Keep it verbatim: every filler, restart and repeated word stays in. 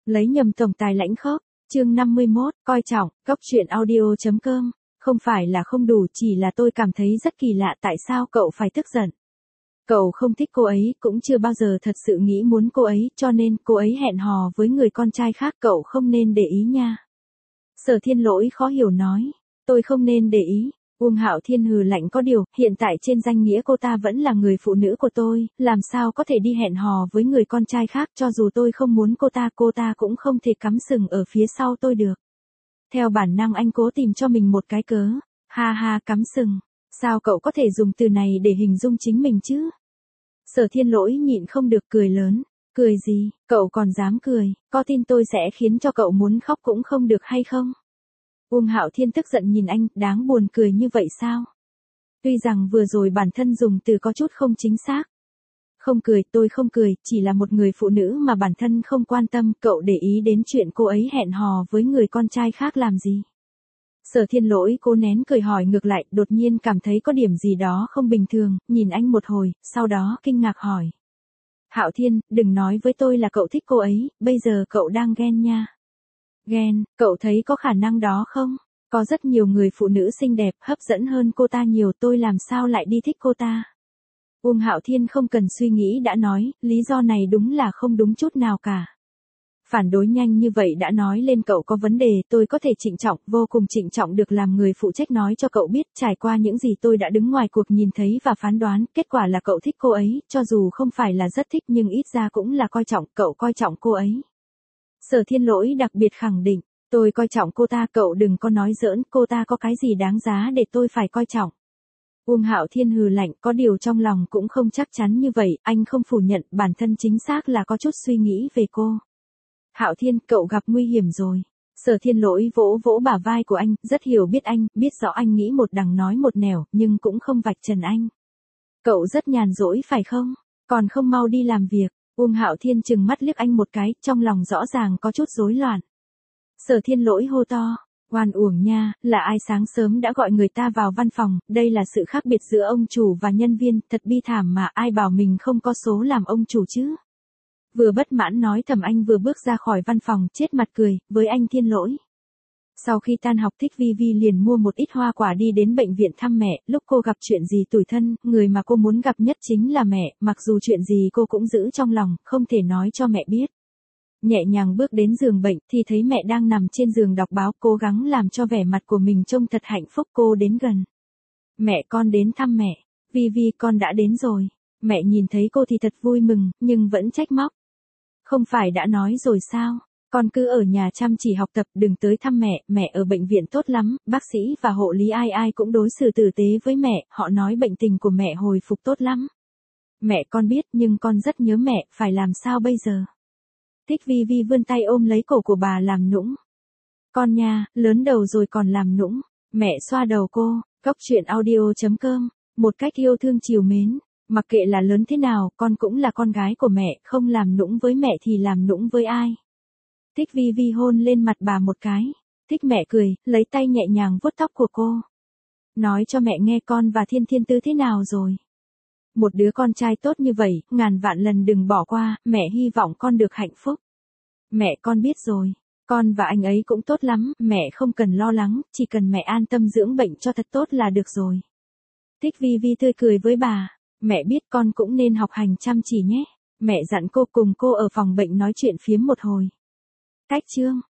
Lấy nhầm tổng tài lãnh khốc, chương năm mươi mốt, coi trọng, cốc truyện audio.com, không phải là không đủ, chỉ là tôi cảm thấy rất kỳ lạ tại sao cậu phải tức giận. Cậu không thích cô ấy, cũng chưa bao giờ thật sự nghĩ muốn cô ấy, cho nên cô ấy hẹn hò với người con trai khác, cậu không nên để ý nha. Sở Thiên Lỗi khó hiểu nói, tôi không nên để ý. Uông Hạo Thiên hừ lạnh, có điều, hiện tại trên danh nghĩa cô ta vẫn là người phụ nữ của tôi, làm sao có thể đi hẹn hò với người con trai khác, cho dù tôi không muốn cô ta, cô ta cũng không thể cắm sừng ở phía sau tôi được. Theo bản năng anh cố tìm cho mình một cái cớ, ha ha, cắm sừng, sao cậu có thể dùng từ này để hình dung chính mình chứ? Sở Thiên Lỗi nhịn không được cười lớn, cười gì, cậu còn dám cười, có tin tôi sẽ khiến cho cậu muốn khóc cũng không được hay không? Uông Hạo Thiên tức giận nhìn anh, đáng buồn cười như vậy sao? Tuy rằng vừa rồi bản thân dùng từ có chút không chính xác. Không cười, tôi không cười, chỉ là một người phụ nữ mà bản thân không quan tâm, cậu để ý đến chuyện cô ấy hẹn hò với người con trai khác làm gì? Sở Thiên Lỗi cố nén cười hỏi ngược lại, đột nhiên cảm thấy có điểm gì đó không bình thường, nhìn anh một hồi, sau đó kinh ngạc hỏi. Hạo Thiên, đừng nói với tôi là cậu thích cô ấy, bây giờ cậu đang ghen nha. Ghen, cậu thấy có khả năng đó không? Có rất nhiều người phụ nữ xinh đẹp, hấp dẫn hơn cô ta nhiều, tôi làm sao lại đi thích cô ta? Uông Hạo Thiên không cần suy nghĩ đã nói, lý do này đúng là không đúng chút nào cả. Phản đối nhanh như vậy đã nói lên cậu có vấn đề, tôi có thể trịnh trọng, vô cùng trịnh trọng được làm người phụ trách nói cho cậu biết, trải qua những gì tôi đã đứng ngoài cuộc nhìn thấy và phán đoán, kết quả là cậu thích cô ấy, cho dù không phải là rất thích nhưng ít ra cũng là coi trọng, cậu coi trọng cô ấy. Sở Thiên Lỗi đặc biệt khẳng định, tôi coi trọng cô ta, cậu đừng có nói giỡn, cô ta có cái gì đáng giá để tôi phải coi trọng. Uông Hạo Thiên hừ lạnh, có điều trong lòng cũng không chắc chắn như vậy, anh không phủ nhận, bản thân chính xác là có chút suy nghĩ về cô. Hạo Thiên, cậu gặp nguy hiểm rồi. Sở Thiên Lỗi vỗ vỗ bả vai của anh, rất hiểu biết anh, biết rõ anh nghĩ một đằng nói một nẻo, nhưng cũng không vạch trần anh. Cậu rất nhàn rỗi phải không? Còn không mau đi làm việc. Uông Hạo Thiên trừng mắt liếc anh một cái, trong lòng rõ ràng có chút rối loạn. Sở Thiên Lỗi hô to, oan uổng nha, là ai sáng sớm đã gọi người ta vào văn phòng, đây là sự khác biệt giữa ông chủ và nhân viên, thật bi thảm mà ai bảo mình không có số làm ông chủ chứ. Vừa bất mãn nói thầm anh vừa bước ra khỏi văn phòng, chết mặt cười, với anh Thiên Lỗi. Sau khi tan học Thích Vi Vi liền mua một ít hoa quả đi đến bệnh viện thăm mẹ, lúc cô gặp chuyện gì tủi thân, người mà cô muốn gặp nhất chính là mẹ, mặc dù chuyện gì cô cũng giữ trong lòng, không thể nói cho mẹ biết. Nhẹ nhàng bước đến giường bệnh thì thấy mẹ đang nằm trên giường đọc báo, cố gắng làm cho vẻ mặt của mình trông thật hạnh phúc. Cô đến gần. Mẹ, con đến thăm mẹ. Vi Vi, con đã đến rồi. Mẹ nhìn thấy cô thì thật vui mừng, nhưng vẫn trách móc. Không phải đã nói rồi sao? Con cứ ở nhà chăm chỉ học tập, đừng tới thăm mẹ, mẹ ở bệnh viện tốt lắm, bác sĩ và hộ lý ai ai cũng đối xử tử tế với mẹ, họ nói bệnh tình của mẹ hồi phục tốt lắm. Mẹ, con biết, nhưng con rất nhớ mẹ, phải làm sao bây giờ? Thích Vi Vi vươn tay ôm lấy cổ của bà làm nũng. Con nha, lớn đầu rồi còn làm nũng. Mẹ xoa đầu cô, cốc truyện audio.com, một cách yêu thương chiều mến. Mặc kệ là lớn thế nào, con cũng là con gái của mẹ, không làm nũng với mẹ thì làm nũng với ai. Thích Vi Vi hôn lên mặt bà một cái. Thích mẹ cười, lấy tay nhẹ nhàng vuốt tóc của cô. Nói cho mẹ nghe con và Thiên Thiên Tư thế nào rồi. Một đứa con trai tốt như vậy, ngàn vạn lần đừng bỏ qua, mẹ hy vọng con được hạnh phúc. Mẹ, con biết rồi, con và anh ấy cũng tốt lắm, mẹ không cần lo lắng, chỉ cần mẹ an tâm dưỡng bệnh cho thật tốt là được rồi. Thích Vi Vi tươi cười với bà, mẹ biết con cũng nên học hành chăm chỉ nhé. Mẹ dặn cô cùng cô ở phòng bệnh nói chuyện phiếm một hồi. Cách chương